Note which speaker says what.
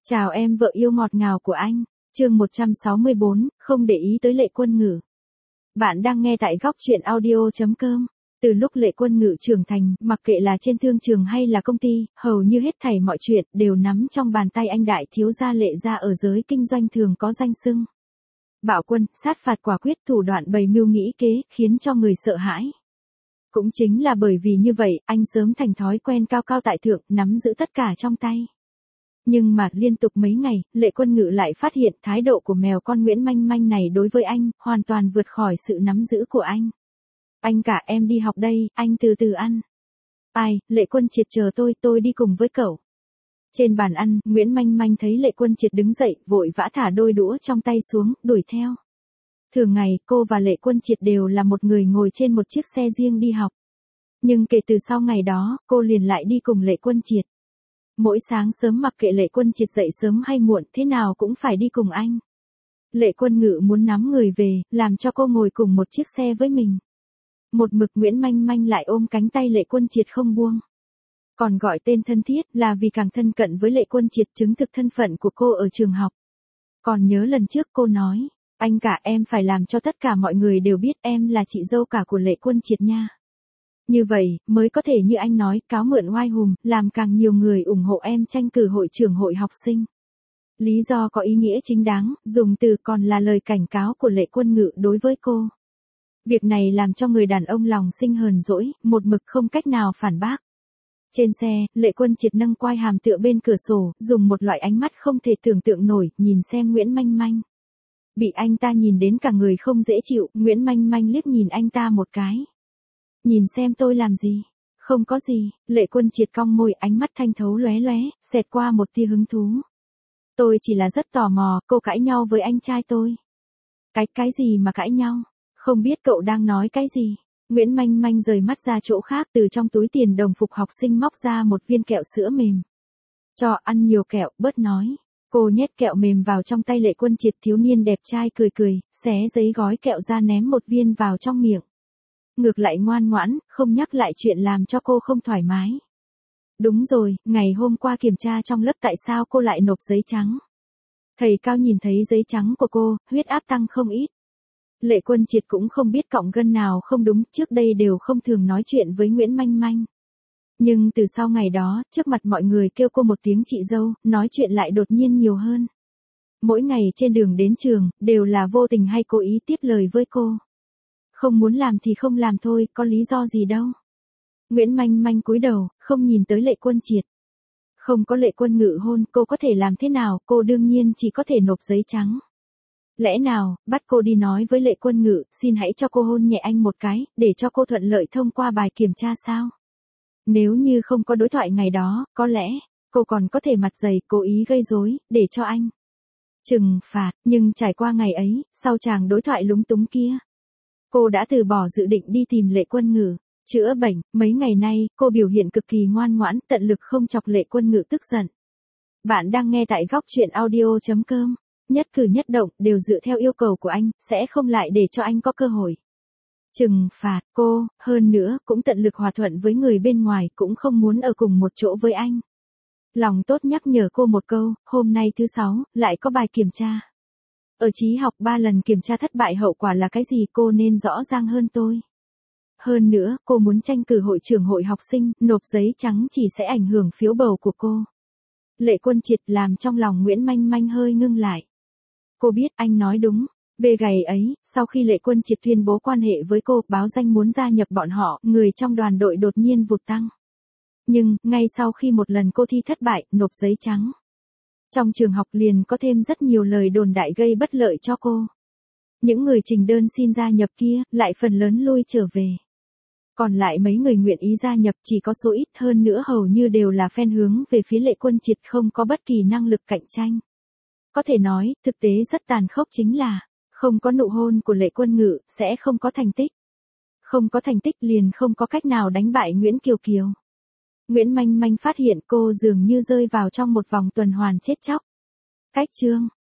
Speaker 1: Chào em vợ yêu ngọt ngào của anh. Chương 164, không để ý tới Lệ Quân Ngự. Bạn đang nghe tại góc truyện audio.com. Từ lúc Lệ Quân Ngự trưởng thành, mặc kệ là trên thương trường hay là công ty, hầu như hết thảy mọi chuyện đều nắm trong bàn tay anh đại thiếu gia Lệ gia ở giới kinh doanh thường có danh xưng. Bạo quân, sát phạt quả quyết, thủ đoạn bày mưu nghĩ kế, khiến cho người sợ hãi. Cũng chính là bởi vì như vậy, anh sớm thành thói quen cao cao tại thượng, nắm giữ tất cả trong tay. Nhưng mà liên tục mấy ngày, Lệ Quân Ngự lại phát hiện thái độ của mèo con Nguyễn Manh Manh này đối với anh, hoàn toàn vượt khỏi sự nắm giữ của anh. Anh cả em đi học đây, anh từ từ ăn. Ai, Lệ Quân Triệt chờ tôi đi cùng với cậu. Trên bàn ăn, Nguyễn Manh Manh thấy Lệ Quân Triệt đứng dậy, vội vã thả đôi đũa trong tay xuống, đuổi theo. Thường ngày, cô và Lệ Quân Triệt đều là một người ngồi trên một chiếc xe riêng đi học. Nhưng kể từ sau ngày đó, cô liền lại đi cùng Lệ Quân Triệt. Mỗi sáng sớm mặc kệ Lệ Quân Triệt dậy sớm hay muộn thế nào cũng phải đi cùng anh. Lệ Quân Ngự muốn nắm người về, làm cho cô ngồi cùng một chiếc xe với mình. Một mực Nguyễn Manh Manh lại ôm cánh tay Lệ Quân Triệt không buông. Còn gọi tên thân thiết là vì càng thân cận với Lệ Quân Triệt chứng thực thân phận của cô ở trường học. Còn nhớ lần trước cô nói, anh cả em phải làm cho tất cả mọi người đều biết em là chị dâu cả của Lệ Quân Triệt nha. Như vậy, mới có thể như anh nói, cáo mượn oai hùng, làm càng nhiều người ủng hộ em tranh cử hội trưởng hội học sinh. Lý do có ý nghĩa chính đáng, dùng từ còn là lời cảnh cáo của Lệ Quân Ngự đối với cô. Việc này làm cho người đàn ông lòng sinh hờn dỗi, một mực không cách nào phản bác. Trên xe, Lệ Quân Triệt nâng quai hàm tựa bên cửa sổ, dùng một loại ánh mắt không thể tưởng tượng nổi, nhìn xem Nguyễn Manh Manh. Bị anh ta nhìn đến cả người không dễ chịu, Nguyễn Manh Manh liếc nhìn anh ta một cái. Nhìn xem tôi làm gì? Không có gì, Lệ Quân Triệt cong môi, ánh mắt thanh thấu lóe lóe, xẹt qua một tia hứng thú. Tôi chỉ là rất tò mò, cô cãi nhau với anh trai tôi. Cái gì mà cãi nhau? Không biết cậu đang nói cái gì? Nguyễn Manh Manh rời mắt ra chỗ khác, từ trong túi tiền đồng phục học sinh móc ra một viên kẹo sữa mềm. Cho ăn nhiều kẹo, bớt nói. Cô nhét kẹo mềm vào trong tay Lệ Quân Triệt, thiếu niên đẹp trai cười cười, xé giấy gói kẹo ra ném một viên vào trong miệng. Ngược lại ngoan ngoãn, không nhắc lại chuyện làm cho cô không thoải mái. Đúng rồi, ngày hôm qua kiểm tra trong lớp tại sao cô lại nộp giấy trắng? Thầy Cao nhìn thấy giấy trắng của cô, huyết áp tăng không ít. Lệ Quân Triệt cũng không biết cọng gân nào không đúng, trước đây đều không thường nói chuyện với Nguyễn Manh Manh. Nhưng từ sau ngày đó, trước mặt mọi người kêu cô một tiếng chị dâu, nói chuyện lại đột nhiên nhiều hơn. Mỗi ngày trên đường đến trường, đều là vô tình hay cố ý tiếp lời với cô. Không muốn làm thì không làm thôi, có lý do gì đâu. Nguyễn Manh Manh cúi đầu, không nhìn tới Lệ Quân Triệt. Không có Lệ Quân Ngự hôn, cô có thể làm thế nào, cô đương nhiên chỉ có thể nộp giấy trắng. Lẽ nào, bắt cô đi nói với Lệ Quân Ngự, xin hãy cho cô hôn nhẹ anh một cái, để cho cô thuận lợi thông qua bài kiểm tra sao? Nếu như không có đối thoại ngày đó, có lẽ, cô còn có thể mặt dày, cố ý gây rối, để cho anh trừng phạt, nhưng trải qua ngày ấy, sau chàng đối thoại lúng túng kia, cô đã từ bỏ dự định đi tìm Lệ Quân Ngự, chữa bệnh. Mấy ngày nay, cô biểu hiện cực kỳ ngoan ngoãn, tận lực không chọc Lệ Quân Ngự tức giận. Bạn đang nghe tại góc truyện audio.com. Nhất cử nhất động, đều dựa theo yêu cầu của anh, sẽ không lại để cho anh có cơ hội trừng phạt cô, hơn nữa, cũng tận lực hòa thuận với người bên ngoài, cũng không muốn ở cùng một chỗ với anh. Lòng tốt nhắc nhở cô một câu, hôm nay thứ 6, lại có bài kiểm tra. Ở trí học 3 lần kiểm tra thất bại, hậu quả là cái gì cô nên rõ ràng hơn tôi. Hơn nữa, cô muốn tranh cử hội trưởng hội học sinh, nộp giấy trắng chỉ sẽ ảnh hưởng phiếu bầu của cô. Lệ Quân Triệt làm trong lòng Nguyễn Manh Manh hơi ngưng lại. Cô biết anh nói đúng. Về ngày ấy, sau khi Lệ Quân Triệt tuyên bố quan hệ với cô, báo danh muốn gia nhập bọn họ, người trong đoàn đội đột nhiên vụt tăng. Nhưng, ngay sau khi một lần cô thi thất bại, nộp giấy trắng, trong trường học liền có thêm rất nhiều lời đồn đại gây bất lợi cho cô. Những người trình đơn xin gia nhập kia, lại phần lớn lui trở về. Còn lại mấy người nguyện ý gia nhập chỉ có số ít, hơn nữa hầu như đều là fan hướng về phía Lệ Quân Triệt, không có bất kỳ năng lực cạnh tranh. Có thể nói, thực tế rất tàn khốc chính là, không có nụ hôn của Lệ Quân Ngự, sẽ không có thành tích. Không có thành tích liền không có cách nào đánh bại Nguyễn Kiều Kiều. Nguyễn Manh Manh phát hiện cô dường như rơi vào trong một vòng tuần hoàn chết chóc. Cách chương